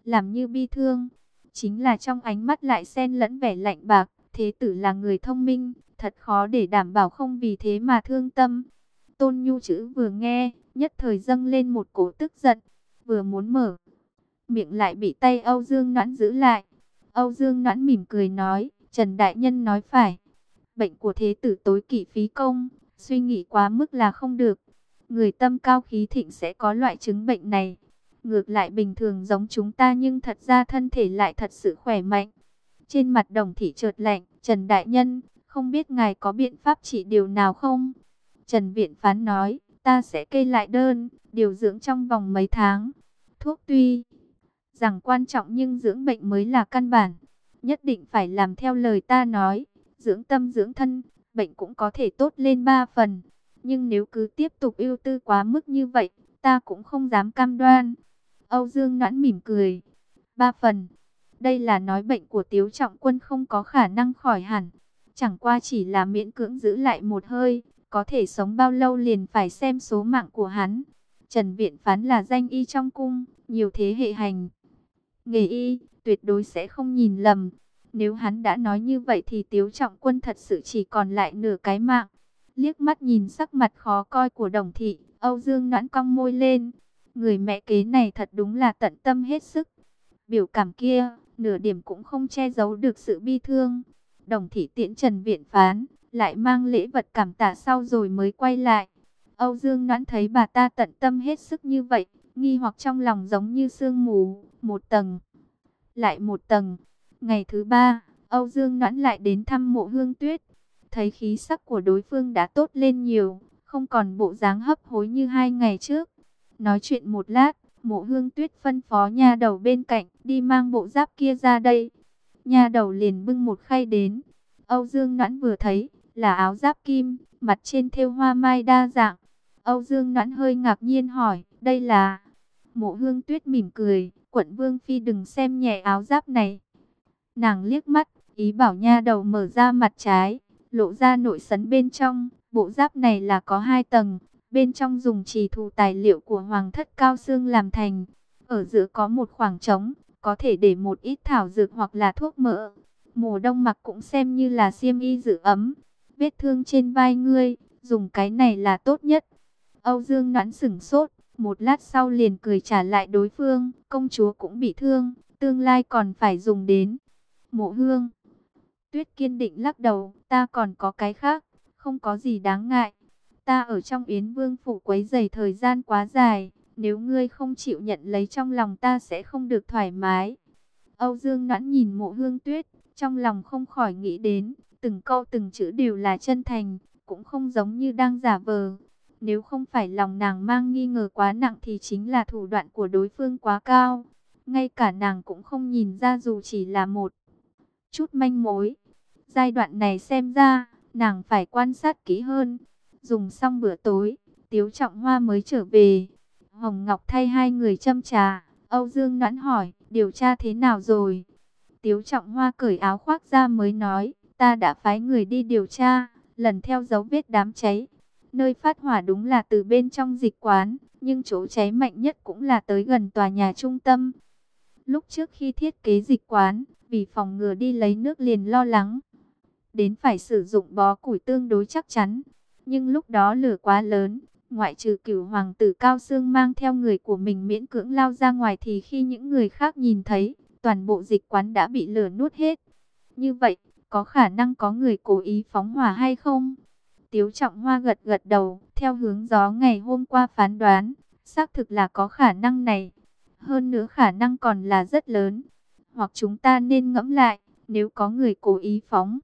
làm như bi thương. Chính là trong ánh mắt lại xen lẫn vẻ lạnh bạc. Thế tử là người thông minh, thật khó để đảm bảo không vì thế mà thương tâm. Tôn Nhu chữ vừa nghe, nhất thời dâng lên một cỗ tức giận, vừa muốn mở miệng lại bị tay Âu Dương Noãn giữ lại. Âu Dương Noãn mỉm cười nói, Trần Đại Nhân nói phải. Bệnh của thế tử tối kỵ phí công, suy nghĩ quá mức là không được. Người tâm cao khí thịnh sẽ có loại chứng bệnh này. Ngược lại bình thường giống chúng ta nhưng thật ra thân thể lại thật sự khỏe mạnh. Trên mặt Đồng Thị chợt lạnh, Trần Đại Nhân, không biết ngài có biện pháp trị điều nào không? Trần Viện Phán nói, ta sẽ kê lại đơn, điều dưỡng trong vòng mấy tháng. Thuốc tuy rằng quan trọng nhưng dưỡng bệnh mới là căn bản. Nhất định phải làm theo lời ta nói, dưỡng tâm dưỡng thân, bệnh cũng có thể tốt lên ba phần. Nhưng nếu cứ tiếp tục ưu tư quá mức như vậy, ta cũng không dám cam đoan. Âu Dương Noãn mỉm cười. Ba phần. Đây là nói bệnh của Tiếu Trọng Quân không có khả năng khỏi hẳn. Chẳng qua chỉ là miễn cưỡng giữ lại một hơi. Có thể sống bao lâu liền phải xem số mạng của hắn. Trần Viện Phán là danh y trong cung. Nhiều thế hệ hành nghề y, tuyệt đối sẽ không nhìn lầm. Nếu hắn đã nói như vậy thì Tiếu Trọng Quân thật sự chỉ còn lại nửa cái mạng. Liếc mắt nhìn sắc mặt khó coi của Đồng Thị, Âu Dương Noãn cong môi lên. Người mẹ kế này thật đúng là tận tâm hết sức. Biểu cảm kia, nửa điểm cũng không che giấu được sự bi thương. Đồng Thị tiễn Trần Viện Phán, lại mang lễ vật cảm tạ sau rồi mới quay lại. Âu Dương Noãn thấy bà ta tận tâm hết sức như vậy, nghi hoặc trong lòng giống như sương mù, một tầng, lại một tầng. Ngày thứ ba, Âu Dương Noãn lại đến thăm Mộ Hương Tuyết. Thấy khí sắc của đối phương đã tốt lên nhiều, không còn bộ dáng hấp hối như hai ngày trước. Nói chuyện một lát, Mộ Hương Tuyết phân phó nha đầu bên cạnh đi mang bộ giáp kia ra đây. Nha đầu liền bưng một khay đến. Âu Dương Noãn vừa thấy là áo giáp kim, mặt trên thêu hoa mai đa dạng. Âu Dương Noãn hơi ngạc nhiên hỏi, đây là... Mộ Hương Tuyết mỉm cười, quận Vương Phi đừng xem nhẹ áo giáp này. Nàng liếc mắt, ý bảo nha đầu mở ra mặt trái, lộ ra nội sấn bên trong. Bộ giáp này là có hai tầng, bên trong dùng trì thù tài liệu của Hoàng thất Cao Xương làm thành. Ở giữa có một khoảng trống, có thể để một ít thảo dược hoặc là thuốc mỡ. Mùa đông mặc cũng xem như là xiêm y giữ ấm. Vết thương trên vai ngươi, dùng cái này là tốt nhất. Âu Dương Noãn sửng sốt, một lát sau liền cười trả lại đối phương, công chúa cũng bị thương, tương lai còn phải dùng đến. Mộ Hương Tuyết kiên định lắc đầu, ta còn có cái khác, không có gì đáng ngại. Ta ở trong Yến Vương phủ quấy rầy thời gian quá dài, nếu ngươi không chịu nhận lấy trong lòng ta sẽ không được thoải mái. Âu Dương Noãn nhìn Mộ Hương Tuyết, trong lòng không khỏi nghĩ đến, từng câu từng chữ đều là chân thành, cũng không giống như đang giả vờ. Nếu không phải lòng nàng mang nghi ngờ quá nặng thì chính là thủ đoạn của đối phương quá cao. Ngay cả nàng cũng không nhìn ra dù chỉ là một chút manh mối. Giai đoạn này xem ra, nàng phải quan sát kỹ hơn. Dùng xong bữa tối, Tiếu Trọng Hoa mới trở về. Hồng Ngọc thay hai người châm trà. Âu Dương Noãn hỏi, điều tra thế nào rồi? Tiếu Trọng Hoa cởi áo khoác ra mới nói, ta đã phái người đi điều tra, lần theo dấu vết đám cháy. Nơi phát hỏa đúng là từ bên trong dịch quán, nhưng chỗ cháy mạnh nhất cũng là tới gần tòa nhà trung tâm. Lúc trước khi thiết kế dịch quán, vì phòng ngừa đi lấy nước liền lo lắng đến phải sử dụng bó củi tương đối chắc chắn. Nhưng lúc đó lửa quá lớn, ngoại trừ Cửu hoàng tử Cao Xương mang theo người của mình miễn cưỡng lao ra ngoài thì khi những người khác nhìn thấy, toàn bộ dịch quán đã bị lửa nuốt hết. Như vậy, có khả năng có người cố ý phóng hỏa hay không? Tiếu Trọng Hoa gật gật đầu, theo hướng gió ngày hôm qua phán đoán, xác thực là có khả năng này. Hơn nữa khả năng còn là rất lớn. Hoặc chúng ta nên ngẫm lại, nếu có người cố ý phóng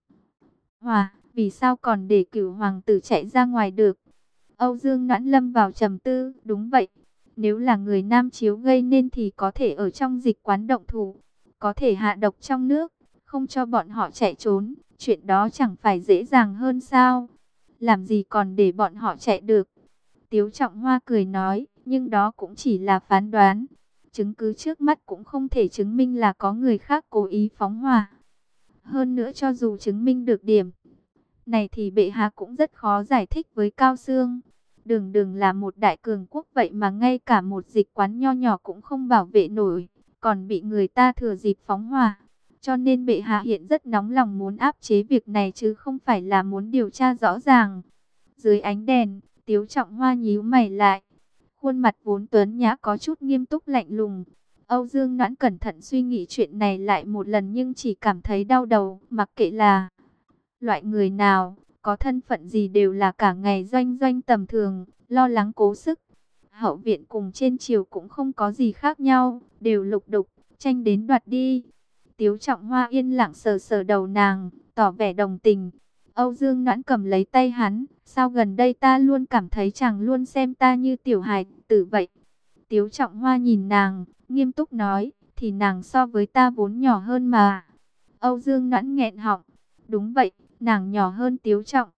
hỏa, vì sao còn để Cửu hoàng tử chạy ra ngoài được? Âu Dương Noãn lâm vào trầm tư, đúng vậy. Nếu là người Nam Chiếu gây nên thì có thể ở trong dịch quán động thủ, có thể hạ độc trong nước, không cho bọn họ chạy trốn. Chuyện đó chẳng phải dễ dàng hơn sao? Làm gì còn để bọn họ chạy được? Tiếu Trọng Hoa cười nói, nhưng đó cũng chỉ là phán đoán. Chứng cứ trước mắt cũng không thể chứng minh là có người khác cố ý phóng hỏa. Hơn nữa cho dù chứng minh được điểm này thì bệ hạ cũng rất khó giải thích với Cao Xương. Đường đường là một đại cường quốc vậy mà ngay cả một dịch quán nho nhỏ cũng không bảo vệ nổi. còn bị người ta thừa dịp phóng hỏa. Cho nên bệ hạ hiện rất nóng lòng muốn áp chế việc này chứ không phải là muốn điều tra rõ ràng. Dưới ánh đèn, Tiếu Trọng Hoa nhíu mày lại. Khuôn mặt vốn tuấn nhã có chút nghiêm túc lạnh lùng. Âu Dương Noãn cẩn thận suy nghĩ chuyện này lại một lần nhưng chỉ cảm thấy đau đầu. Mặc kệ là loại người nào, có thân phận gì đều là cả ngày doanh doanh tầm thường, lo lắng cố sức. Hậu viện cùng trên triều cũng không có gì khác nhau, đều lục đục, tranh đến đoạt đi. Tiếu Trọng Hoa yên lặng sờ sờ đầu nàng, tỏ vẻ đồng tình. Âu Dương Noãn cầm lấy tay hắn, sao gần đây ta luôn cảm thấy chàng luôn xem ta như tiểu hài tử vậy. Tiếu Trọng Hoa nhìn nàng, nghiêm túc nói, thì nàng so với ta vốn nhỏ hơn mà. Âu Dương Noãn nghẹn họng, đúng vậy, nàng nhỏ hơn Tiếu Trọng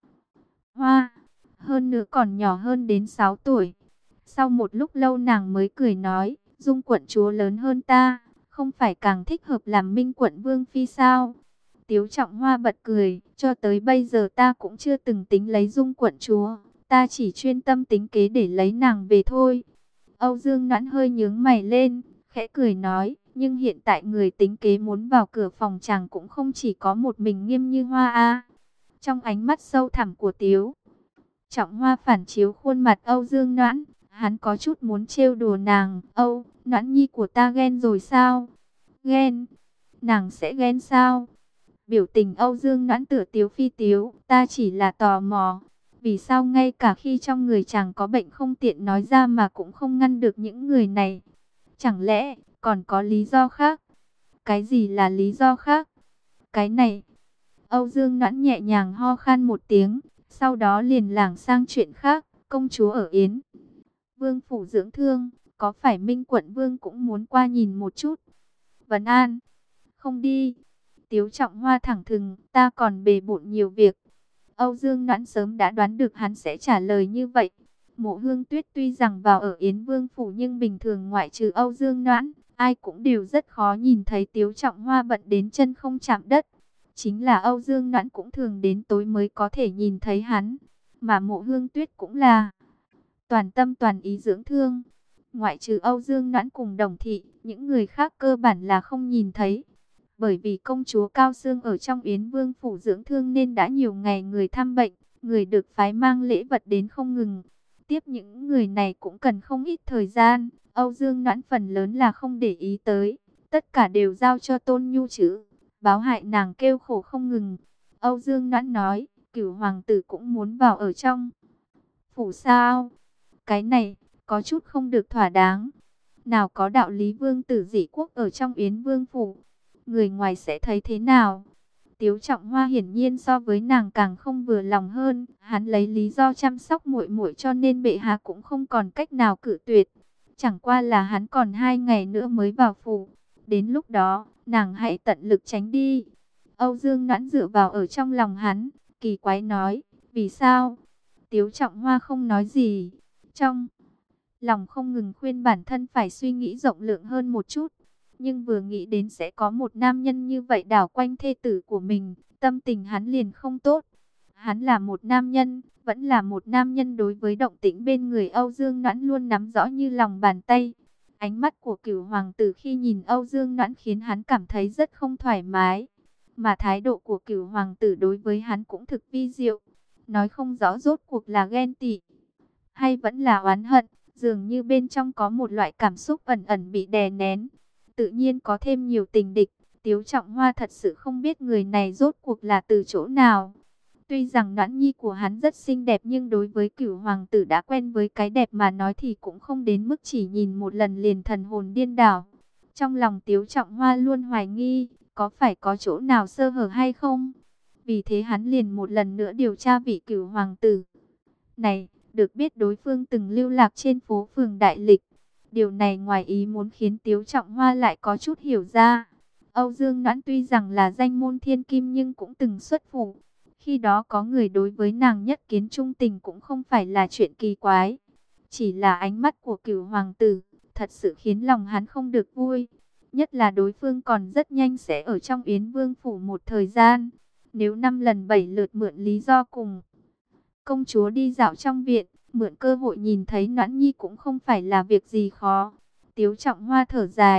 Hoa, hơn nữa còn nhỏ hơn đến sáu tuổi. Sau một lúc lâu nàng mới cười nói, Dung quận chúa lớn hơn ta, không phải càng thích hợp làm Minh quận vương phi sao? Tiếu Trọng Hoa bật cười, cho tới bây giờ ta cũng chưa từng tính lấy Dung quận chúa, ta chỉ chuyên tâm tính kế để lấy nàng về thôi. Âu Dương Noãn hơi nhướng mày lên, khẽ cười nói, nhưng hiện tại người tính kế muốn vào cửa phòng chàng cũng không chỉ có một mình Nghiêm Như Hoa a. Trong ánh mắt sâu thẳm của Tiếu Trọng Hoa phản chiếu khuôn mặt Âu Dương Noãn, hắn có chút muốn trêu đùa nàng. Âu, Noãn nhi của ta ghen rồi sao? Ghen? Nàng sẽ ghen sao? Biểu tình Âu Dương Noãn tựa tiếu phi tiếu, ta chỉ là tò mò. Vì sao ngay cả khi trong người chàng có bệnh không tiện nói ra mà cũng không ngăn được những người này? Chẳng lẽ còn có lý do khác? Cái gì là lý do khác? Cái này. Âu Dương Noãn nhẹ nhàng ho khan một tiếng, sau đó liền lảng sang chuyện khác. Công chúa ở Yến Vương phủ dưỡng thương, có phải Minh quận vương cũng muốn qua nhìn một chút? Vấn an. Không đi. Tiếu Trọng Hoa thẳng thừng, ta còn bề bộn nhiều việc. Âu Dương Noãn sớm đã đoán được hắn sẽ trả lời như vậy. Mộ Hương Tuyết tuy rằng vào ở Yến Vương phủ nhưng bình thường ngoại trừ Âu Dương Noãn, ai cũng đều rất khó nhìn thấy Tiếu Trọng Hoa bận đến chân không chạm đất. Chính là Âu Dương Noãn cũng thường đến tối mới có thể nhìn thấy hắn, mà Mộ Hương Tuyết cũng là toàn tâm toàn ý dưỡng thương. Ngoại trừ Âu Dương Noãn cùng Đồng Thị, những người khác cơ bản là không nhìn thấy. Bởi vì công chúa Cao Xương ở trong Yến Vương phủ dưỡng thương nên đã nhiều ngày người thăm bệnh, người được phái mang lễ vật đến không ngừng. Tiếp những người này cũng cần không ít thời gian, Âu Dương Noãn phần lớn là không để ý tới, tất cả đều giao cho Tôn Nhu chứ, báo hại nàng kêu khổ không ngừng. Âu Dương Noãn nói, Cửu hoàng tử cũng muốn vào ở trong phủ sao? Cái này có chút không được thỏa đáng. Nào có đạo lý vương tử dị quốc ở trong Yến Vương phủ, người ngoài sẽ thấy thế nào? Tiếu Trọng Hoa hiển nhiên so với nàng càng không vừa lòng hơn, hắn lấy lý do chăm sóc muội muội cho nên bệ hạ cũng không còn cách nào cự tuyệt. Chẳng qua là hắn còn hai ngày nữa mới vào phủ, đến lúc đó, nàng hãy tận lực tránh đi. Âu Dương Noãn dựa vào ở trong lòng hắn, kỳ quái nói, vì sao? Tiếu Trọng Hoa không nói gì, trong lòng không ngừng khuyên bản thân phải suy nghĩ rộng lượng hơn một chút. Nhưng vừa nghĩ đến sẽ có một nam nhân như vậy đảo quanh thê tử của mình, tâm tình hắn liền không tốt. Hắn là một nam nhân, vẫn là một nam nhân, đối với động tĩnh bên người Âu Dương Noãn luôn nắm rõ như lòng bàn tay. Ánh mắt của Cửu hoàng tử khi nhìn Âu Dương Noãn khiến hắn cảm thấy rất không thoải mái. Mà thái độ của Cửu hoàng tử đối với hắn cũng thực vi diệu. Nói không rõ rốt cuộc là ghen tị hay vẫn là oán hận, dường như bên trong có một loại cảm xúc ẩn ẩn bị đè nén. Tự nhiên có thêm nhiều tình địch. Tiếu Trọng Hoa thật sự không biết người này rốt cuộc là từ chỗ nào. Tuy rằng Noãn nhi của hắn rất xinh đẹp nhưng đối với Cửu hoàng tử đã quen với cái đẹp mà nói thì cũng không đến mức chỉ nhìn một lần liền thần hồn điên đảo. Trong lòng Tiếu Trọng Hoa luôn hoài nghi, có phải có chỗ nào sơ hở hay không? Vì thế hắn liền một lần nữa điều tra vị Cửu hoàng tử này. Được biết đối phương từng lưu lạc trên phố phường Đại Lịch. Điều này ngoài ý muốn khiến Tiếu Trọng Hoa lại có chút hiểu ra. Âu Dương Noãn tuy rằng là danh môn thiên kim nhưng cũng từng xuất phủ. Khi đó có người đối với nàng nhất kiến trung tình cũng không phải là chuyện kỳ quái. Chỉ là ánh mắt của Cửu hoàng tử thật sự khiến lòng hắn không được vui. Nhất là đối phương còn rất nhanh sẽ ở trong Yến Vương phủ một thời gian. Nếu năm lần bảy lượt mượn lý do cùng công chúa đi dạo trong viện, mượn cơ hội nhìn thấy Noãn nhi cũng không phải là việc gì khó. Tiếu Trọng Hoa thở dài,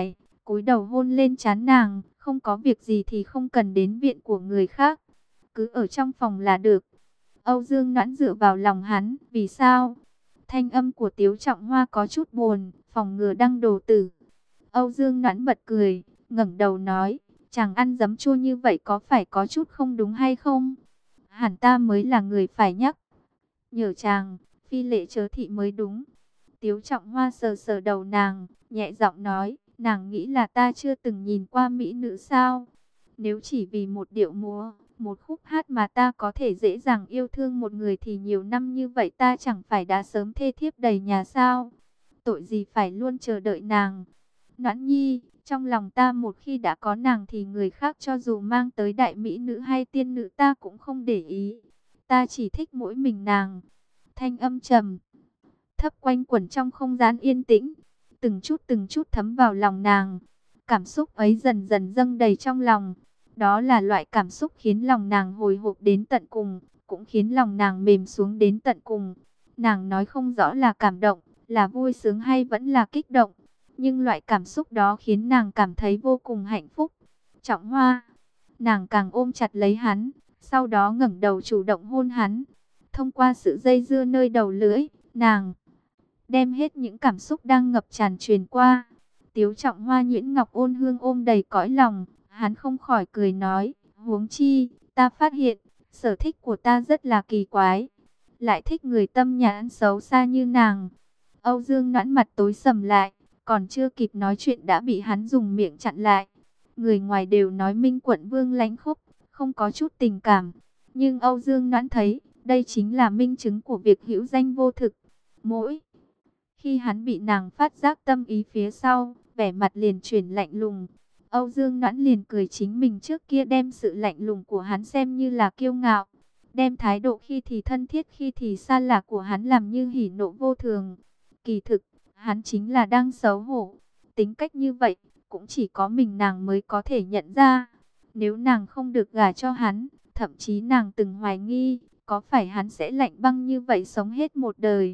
cúi đầu hôn lên trán nàng, không có việc gì thì không cần đến viện của người khác, cứ ở trong phòng là được. Âu Dương Noãn dựa vào lòng hắn, vì sao? Thanh âm của Tiếu Trọng Hoa có chút buồn, phòng ngừa đăng đồ tử. Âu Dương Noãn bật cười, ngẩng đầu nói, chàng ăn giấm chua như vậy có phải có chút không đúng hay không? Hẳn ta mới là người phải nhắc nhở chàng, phi lệ chớ thị mới đúng. Tiếu Trọng Hoa sờ sờ đầu nàng, nhẹ giọng nói, nàng nghĩ là ta chưa từng nhìn qua mỹ nữ sao? Nếu chỉ vì một điệu múa, một khúc hát mà ta có thể dễ dàng yêu thương một người thì nhiều năm như vậy ta chẳng phải đã sớm thê thiếp đầy nhà sao? Tội gì phải luôn chờ đợi nàng? Noãn nhi, trong lòng ta một khi đã có nàng thì người khác cho dù mang tới đại mỹ nữ hay tiên nữ ta cũng không để ý. Ta chỉ thích mỗi mình nàng. Thanh âm trầm thấp quanh quẩn trong không gian yên tĩnh, từng chút từng chút thấm vào lòng nàng. Cảm xúc ấy dần dần dâng đầy trong lòng. Đó là loại cảm xúc khiến lòng nàng hồi hộp đến tận cùng, cũng khiến lòng nàng mềm xuống đến tận cùng. Nàng nói không rõ là cảm động, là vui sướng hay vẫn là kích động. Nhưng loại cảm xúc đó khiến nàng cảm thấy vô cùng hạnh phúc. Trọng Hoa, nàng càng ôm chặt lấy hắn, sau đó ngẩng đầu chủ động hôn hắn. Thông qua sự dây dưa nơi đầu lưỡi, nàng đem hết những cảm xúc đang ngập tràn truyền qua. Tiếu Trọng Hoa nhuyễn ngọc ôn hương ôm đầy cõi lòng, hắn không khỏi cười nói, huống chi, ta phát hiện, sở thích của ta rất là kỳ quái, lại thích người tâm nhãn xấu xa như nàng. Âu Dương Noãn mặt tối sầm lại, còn chưa kịp nói chuyện đã bị hắn dùng miệng chặn lại. Người ngoài đều nói Minh Quận Vương lãnh khốc, không có chút tình cảm, nhưng Âu Dương Noãn thấy, đây chính là minh chứng của việc hữu danh vô thực. Mỗi khi hắn bị nàng phát giác tâm ý phía sau, vẻ mặt liền chuyển lạnh lùng. Âu Dương Noãn liền cười chính mình trước kia đem sự lạnh lùng của hắn xem như là kiêu ngạo, đem thái độ khi thì thân thiết khi thì xa lạ của hắn làm như hỉ nộ vô thường. Kỳ thực, hắn chính là đang xấu hổ. Tính cách như vậy, cũng chỉ có mình nàng mới có thể nhận ra. Nếu nàng không được gả cho hắn, thậm chí nàng từng hoài nghi, có phải hắn sẽ lạnh băng như vậy sống hết một đời.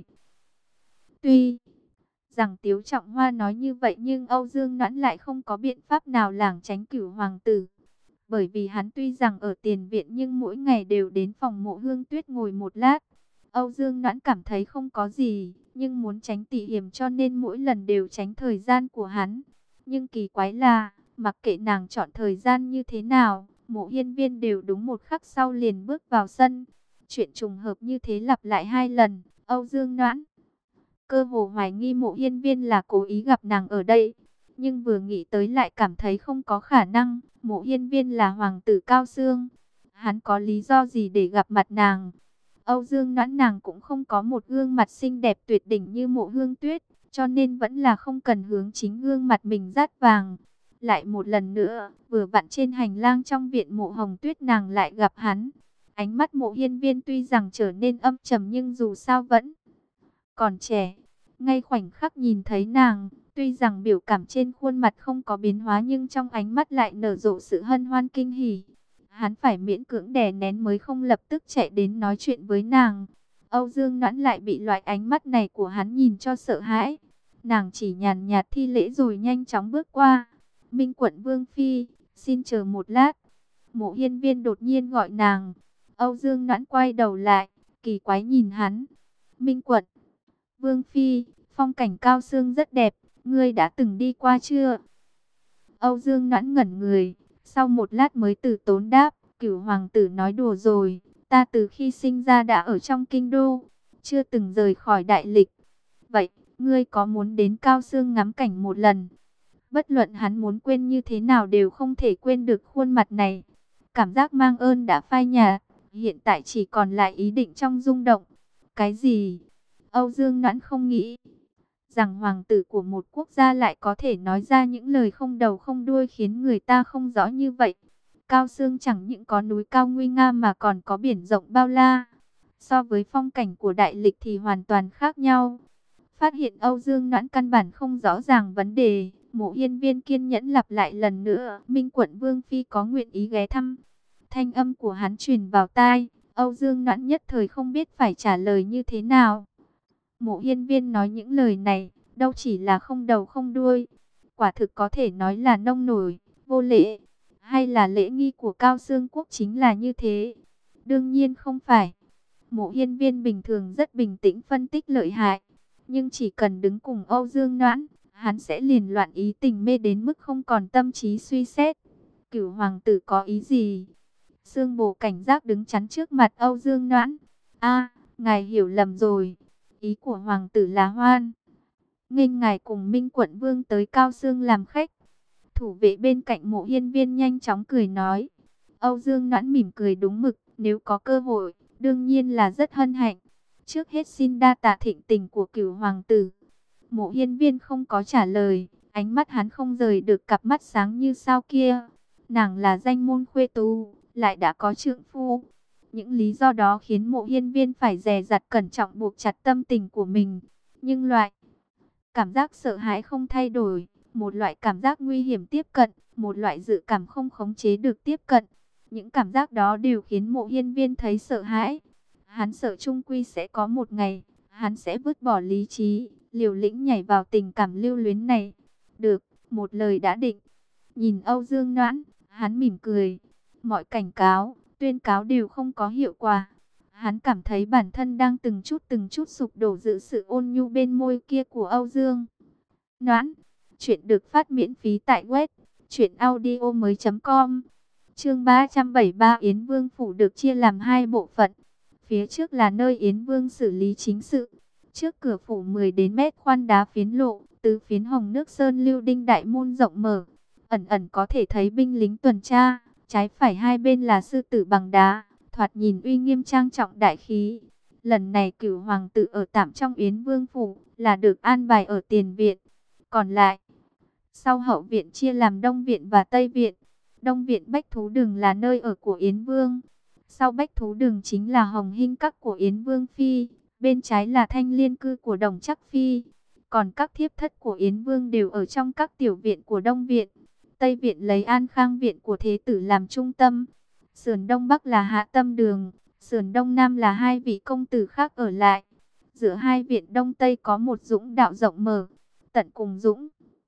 Tuy rằng Tiếu Trọng Hoa nói như vậy nhưng Âu Dương Noãn lại không có biện pháp nào lảng tránh Cửu hoàng tử. Bởi vì hắn tuy rằng ở tiền viện nhưng mỗi ngày đều đến phòng Mộ Hương Tuyết ngồi một lát. Âu Dương Noãn cảm thấy không có gì, nhưng muốn tránh tỉ hiểm cho nên mỗi lần đều tránh thời gian của hắn. Nhưng kỳ quái là, mặc kệ nàng chọn thời gian như thế nào, Mộ Hiên Viên đều đúng một khắc sau liền bước vào sân. Chuyện trùng hợp như thế lặp lại hai lần, Âu Dương Noãn cơ hồ hoài nghi Mộ Hiên Viên là cố ý gặp nàng ở đây. Nhưng vừa nghĩ tới lại cảm thấy không có khả năng, Mộ Hiên Viên là hoàng tử Cao Xương. Hắn có lý do gì để gặp mặt nàng? Âu Dương Noãn nàng cũng không có một gương mặt xinh đẹp tuyệt đỉnh như Mộ Hương Tuyết, cho nên vẫn là không cần hướng chính gương mặt mình dát vàng. Lại một lần nữa, vừa vặn trên hành lang trong viện Mộ Hồng Tuyết nàng lại gặp hắn. Ánh mắt Mộ Hiên Viên tuy rằng trở nên âm trầm nhưng dù sao vẫn còn trẻ. Ngay khoảnh khắc nhìn thấy nàng, tuy rằng biểu cảm trên khuôn mặt không có biến hóa nhưng trong ánh mắt lại nở rộ sự hân hoan kinh hỉ. Hắn phải miễn cưỡng đè nén mới không lập tức chạy đến nói chuyện với nàng. Âu Dương Noãn lại bị loại ánh mắt này của hắn nhìn cho sợ hãi. Nàng chỉ nhàn nhạt thi lễ rồi nhanh chóng bước qua. Minh Quận Vương Phi, xin chờ một lát. Mộ Hiên Viên đột nhiên gọi nàng. Âu Dương Noãn quay đầu lại, kỳ quái nhìn hắn. Minh Quận Vương Phi, phong cảnh Cao Xương rất đẹp, ngươi đã từng đi qua chưa? Âu Dương Noãn ngẩn người, sau một lát mới từ tốn đáp, Cửu hoàng tử nói đùa rồi, ta từ khi sinh ra đã ở trong kinh đô, chưa từng rời khỏi đại lịch. Vậy, ngươi có muốn đến Cao Xương ngắm cảnh một lần? Bất luận hắn muốn quên như thế nào đều không thể quên được khuôn mặt này. Cảm giác mang ơn đã phai nhạt, hiện tại chỉ còn lại ý định trong rung động. Cái gì? Âu Dương Noãn không nghĩ rằng hoàng tử của một quốc gia lại có thể nói ra những lời không đầu không đuôi khiến người ta không rõ như vậy. Cao Xương chẳng những có núi cao nguy nga mà còn có biển rộng bao la. So với phong cảnh của đại lịch thì hoàn toàn khác nhau. Phát hiện Âu Dương Noãn căn bản không rõ ràng vấn đề, Mộ Hiên Viên kiên nhẫn lặp lại lần nữa, Minh Quận Vương Phi có nguyện ý ghé thăm. Thanh âm của hắn truyền vào tai, Âu Dương Noãn nhất thời không biết phải trả lời như thế nào. Mộ Hiên Viên nói những lời này, đâu chỉ là không đầu không đuôi. quả thực có thể nói là nông nổi, vô lễ. Hay là lễ nghi của Cao Xương Quốc chính là như thế? Đương nhiên không phải. Mộ Hiên Viên bình thường rất bình tĩnh phân tích lợi hại, nhưng chỉ cần đứng cùng Âu Dương Noãn, hắn sẽ liền loạn ý tình mê đến mức không còn tâm trí suy xét. Cửu hoàng tử có ý gì? Sương Bồ cảnh giác đứng chắn trước mặt Âu Dương Noãn. A, ngài hiểu lầm rồi. Ý của hoàng tử là hoan nghênh ngài cùng Minh Quận Vương tới Cao Xương làm khách. Thủ vệ bên cạnh Mộ Hiên Viên nhanh chóng cười nói. Âu Dương Noãn mỉm cười đúng mực, nếu có cơ hội, đương nhiên là rất hân hạnh. Trước hết xin đa tạ thịnh tình của Cửu hoàng tử. Mộ Hiên Viên không có trả lời, ánh mắt hắn không rời được cặp mắt sáng như sao kia. Nàng là danh môn khuê tú, lại đã có trượng phu. Những lý do đó khiến Mộ Hiên Viên phải dè dặt cẩn trọng buộc chặt tâm tình của mình. Nhưng loại cảm giác sợ hãi không thay đổi, một loại cảm giác nguy hiểm tiếp cận, một loại dự cảm không khống chế được tiếp cận. Những cảm giác đó đều khiến Mộ Hiên Viên thấy sợ hãi. Hắn sợ chung quy sẽ có một ngày, hắn sẽ vứt bỏ lý trí, liều lĩnh nhảy vào tình cảm lưu luyến này. Được, một lời đã định. Nhìn Âu Dương Noãn, hắn mỉm cười. Mọi cảnh cáo, tuyên cáo đều không có hiệu quả. Hắn cảm thấy bản thân đang từng chút từng chút sụp đổ giữa sự ôn nhu bên môi kia của Âu Dương Noãn. Chuyện được phát miễn phí tại web truyện audio mới chấm com. Chương ba trăm bảy mươi ba, Yến Vương phủ được chia làm hai bộ phận. Phía trước là nơi Yến Vương xử lý chính sự. Trước cửa phủ mười đến mét khoan đá phiến lộ, tứ phiến hồng nước sơn lưu đinh đại môn rộng mở. Ẩn ẩn có thể thấy binh lính tuần tra, trái phải hai bên là sư tử bằng đá, thoạt nhìn uy nghiêm trang trọng đại khí. Lần này Cửu hoàng tử ở tạm trong Yến Vương phủ, là được an bài ở tiền viện. Còn lại, sau hậu viện chia làm Đông viện và Tây viện. Đông viện Bách Thú Đường là nơi ở của Yến Vương. Sau Bách Thú Đường chính là Hồng Hinh Các của Yến Vương Phi. Bên trái là Thanh Liên Cư của Đồng Trắc Phi. Còn các thiếp thất của Yến Vương đều ở trong các tiểu viện của Đông viện. Tây viện lấy An Khang viện của Thế tử làm trung tâm. Sườn Đông Bắc là Hạ Tâm Đường. Sườn Đông Nam là hai vị công tử khác ở lại. Giữa hai viện Đông Tây có một dũng đạo rộng mở. Tận cùng dũng